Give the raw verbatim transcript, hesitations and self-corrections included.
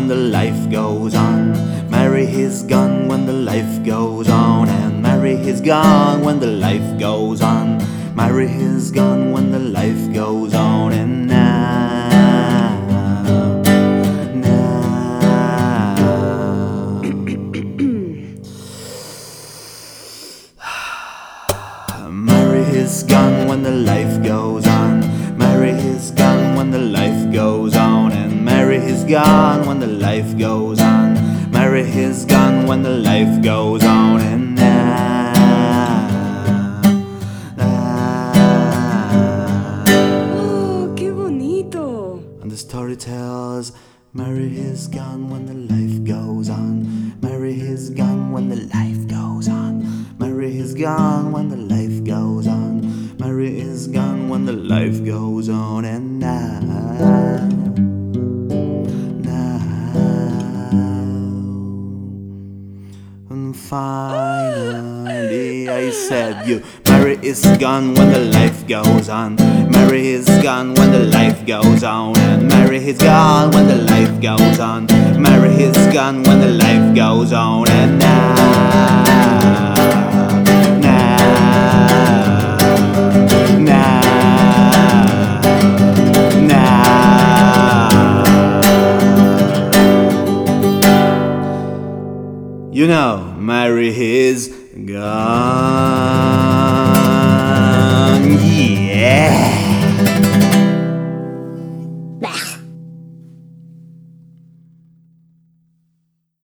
when the life goes on. Marry his gun when the life goes on. And marry his gun when the life goes on. Marry his gun when the life goes on. And now, now marry his gun when the life goes on. Marry his gun when the life goes on. And marry his gun when the life goes on. Marry his gun when the life goes on. And now, now. Oh, qué bonito. And the story tells, marry his gun when the life goes on. Marry his gun when the life goes on. Marry his gun when the life goes on. Marry his gun when the life goes on. And now, now, and finally I said you marry his gun when the life goes on. Marry his gun when the life goes on. And marry his gun when the life goes on. Marry his gun when the life goes on. And now, now, now, now. You know, marry his gun. Yeah.